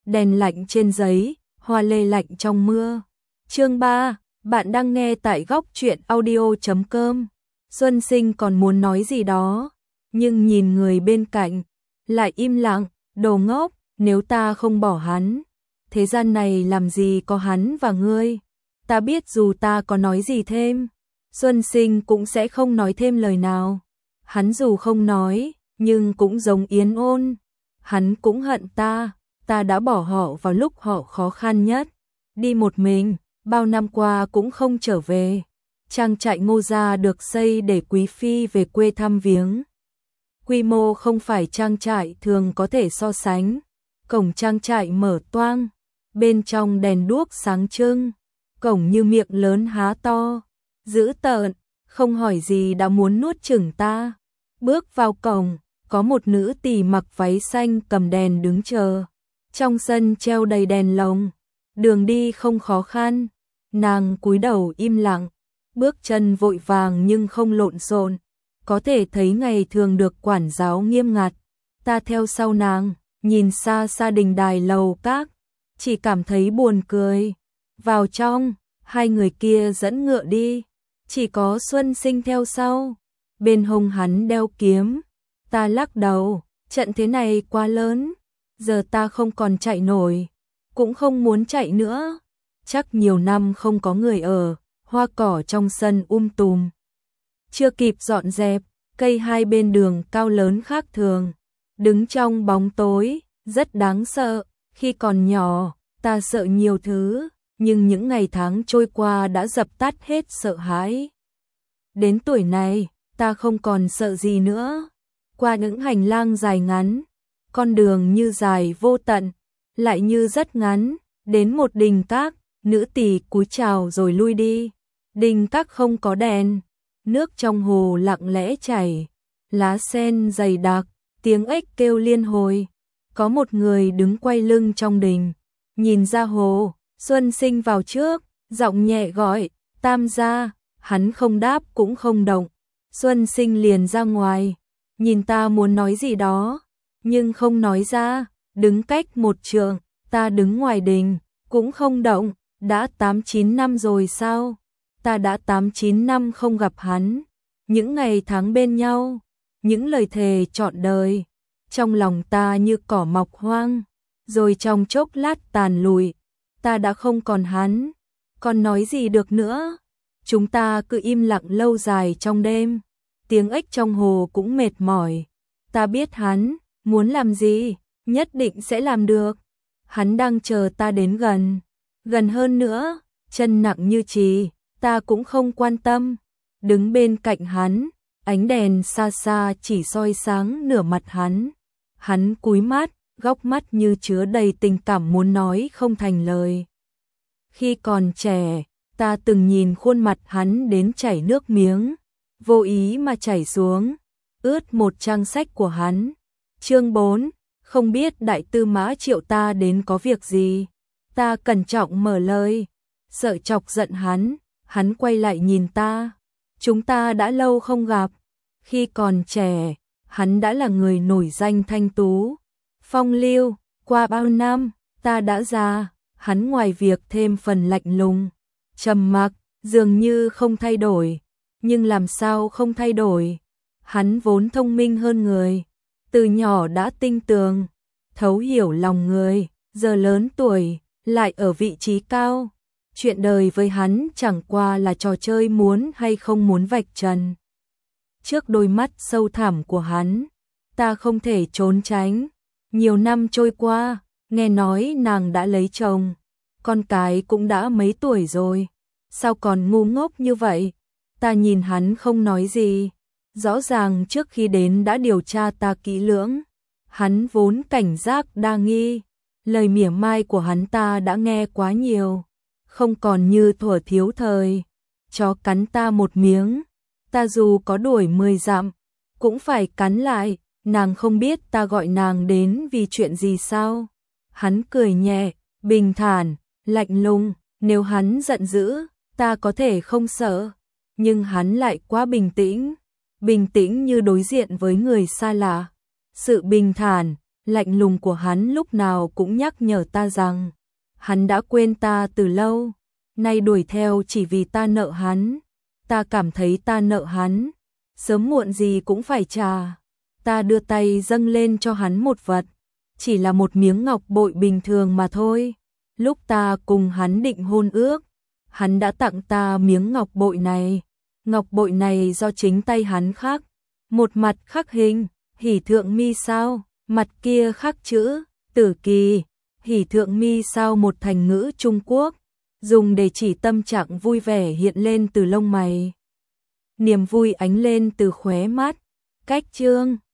đèn lạnh trên giấy, hoa lê lạnh trong mưa. Chương 3, bạn đang nghe tại góc truyện audio.com. Xuân Sinh còn muốn nói gì đó, nhưng nhìn người bên cạnh, lại im lặng, đồ ngốc, nếu ta không bỏ hắn, thế gian này làm gì có hắn và ngươi. Ta biết dù ta có nói gì thêm, Xuân Sinh cũng sẽ không nói thêm lời nào. Hắn dù không nói, nhưng cũng giống Yến Ôn. Hắn cũng hận ta đã bỏ họ vào lúc họ khó khăn nhất. Đi một mình, bao năm qua cũng không trở về. Trang trại Ngô gia được xây để quý phi về quê thăm viếng. Quy mô không phải trang trại thường có thể so sánh. Cổng trang trại mở toang, bên trong đèn đuốc sáng trưng, cổng như miệng lớn há to, dữ tợn, không hỏi gì đã muốn nuốt chửng ta. Bước vào cổng, có một nữ tỳ mặc váy xanh cầm đèn đứng chờ. Trong sân treo đầy đèn lồng, đường đi không khó khăn. Nàng cúi đầu im lặng, bước chân vội vàng nhưng không lộn xộn, có thể thấy ngày thường được quản giáo nghiêm ngặt. Ta theo sau nàng, nhìn xa xa đình đài lầu các, chỉ cảm thấy buồn cười. Vào trong, hai người kia dẫn ngựa đi, chỉ có Xuân Sinh theo sau, bên hông hắn đeo kiếm. Ta lắc đầu, trận thế này quá lớn, giờ ta không còn chạy nổi, cũng không muốn chạy nữa. Chắc nhiều năm không có người ở, hoa cỏ trong sân tùm. Chưa kịp dọn dẹp, cây hai bên đường cao lớn khác thường, đứng trong bóng tối, rất đáng sợ. Khi còn nhỏ, ta sợ nhiều thứ, nhưng những ngày tháng trôi qua đã dập tắt hết sợ hãi. Đến tuổi này, ta không còn sợ gì nữa. Qua những hành lang dài ngắn, con đường như dài vô tận, lại như rất ngắn, đến một đình các, nữ tỳ cúi chào rồi lui đi. Đình các không có đèn, nước trong hồ lặng lẽ chảy, lá sen dày đặc, tiếng ếch kêu liên hồi. Có một người đứng quay lưng trong đình, nhìn ra hồ. Xuân Sinh vào trước, giọng nhẹ gọi, Tam gia. Hắn không đáp cũng không động. Xuân Sinh liền ra ngoài, nhìn ta muốn nói gì đó, nhưng không nói ra, đứng cách một trượng. Ta đứng ngoài đình, cũng không động. Đã 8-9 năm rồi sao? Ta đã 8-9 năm không gặp hắn. Những ngày tháng bên nhau, những lời thề trọn đời, trong lòng ta như cỏ mọc hoang, rồi trong chốc lát tàn lụi. Ta đã không còn hắn, còn nói gì được nữa. Chúng ta cứ im lặng lâu dài trong đêm, tiếng ếch trong hồ cũng mệt mỏi. Ta biết hắn muốn làm gì, nhất định sẽ làm được. Hắn đang chờ ta đến gần, gần hơn nữa, chân nặng như chì, ta cũng không quan tâm. Đứng bên cạnh hắn, ánh đèn xa xa chỉ soi sáng nửa mặt hắn. Hắn cúi mắt, góc mắt như chứa đầy tình cảm muốn nói không thành lời. Khi còn trẻ, ta từng nhìn khuôn mặt hắn đến chảy nước miếng, vô ý mà chảy xuống, ướt một trang sách của hắn. Chương 4, không biết đại tư mã triệu ta đến có việc gì. Ta cẩn trọng mở lời, sợ chọc giận hắn. Hắn quay lại nhìn ta. Chúng ta đã lâu không gặp. Khi còn trẻ, hắn đã là người nổi danh thanh tú, phong lưu. Qua bao năm, ta đã già. Hắn ngoài việc thêm phần lạnh lùng, trầm mặc, dường như không thay đổi. Nhưng làm sao không thay đổi? Hắn vốn thông minh hơn người, từ nhỏ đã tinh tường, thấu hiểu lòng người, giờ lớn tuổi, lại ở vị trí cao. Chuyện đời với hắn chẳng qua là trò chơi muốn hay không muốn vạch trần. Trước đôi mắt sâu thẳm của hắn, ta không thể trốn tránh. Nhiều năm trôi qua, nghe nói nàng đã lấy chồng, con cái cũng đã mấy tuổi rồi. Sao còn ngu ngốc như vậy? Ta nhìn hắn không nói gì. Rõ ràng trước khi đến đã điều tra ta kỹ lưỡng. Hắn vốn cảnh giác đa nghi, lời mỉa mai của hắn ta đã nghe quá nhiều, không còn như thuở thiếu thời. Chó cắn ta một miếng, ta dù có đuổi 10 dặm, cũng phải cắn lại. Nàng không biết ta gọi nàng đến vì chuyện gì sao? Hắn cười nhẹ, bình thản, lạnh lùng. Nếu hắn giận dữ, ta có thể không sợ, nhưng hắn lại quá bình tĩnh như đối diện với người xa lạ. Sự bình thản, lạnh lùng của hắn lúc nào cũng nhắc nhở ta rằng hắn đã quên ta từ lâu, nay đuổi theo chỉ vì ta nợ hắn. Ta cảm thấy ta nợ hắn, sớm muộn gì cũng phải trả. Ta đưa tay dâng lên cho hắn một vật, chỉ là một miếng ngọc bội bình thường mà thôi. Lúc ta cùng hắn định hôn ước, hắn đã tặng ta miếng ngọc bội này. Ngọc bội này do chính tay hắn khắc, một mặt khắc hình Hỷ Thượng Mi Sao, mặt kia khắc chữ Tử Kỳ. Hỷ Thượng Mi Sao một thành ngữ Trung Quốc, dùng để chỉ tâm trạng vui vẻ hiện lên từ lông mày. Niềm vui ánh lên từ khóe mắt. Cách chương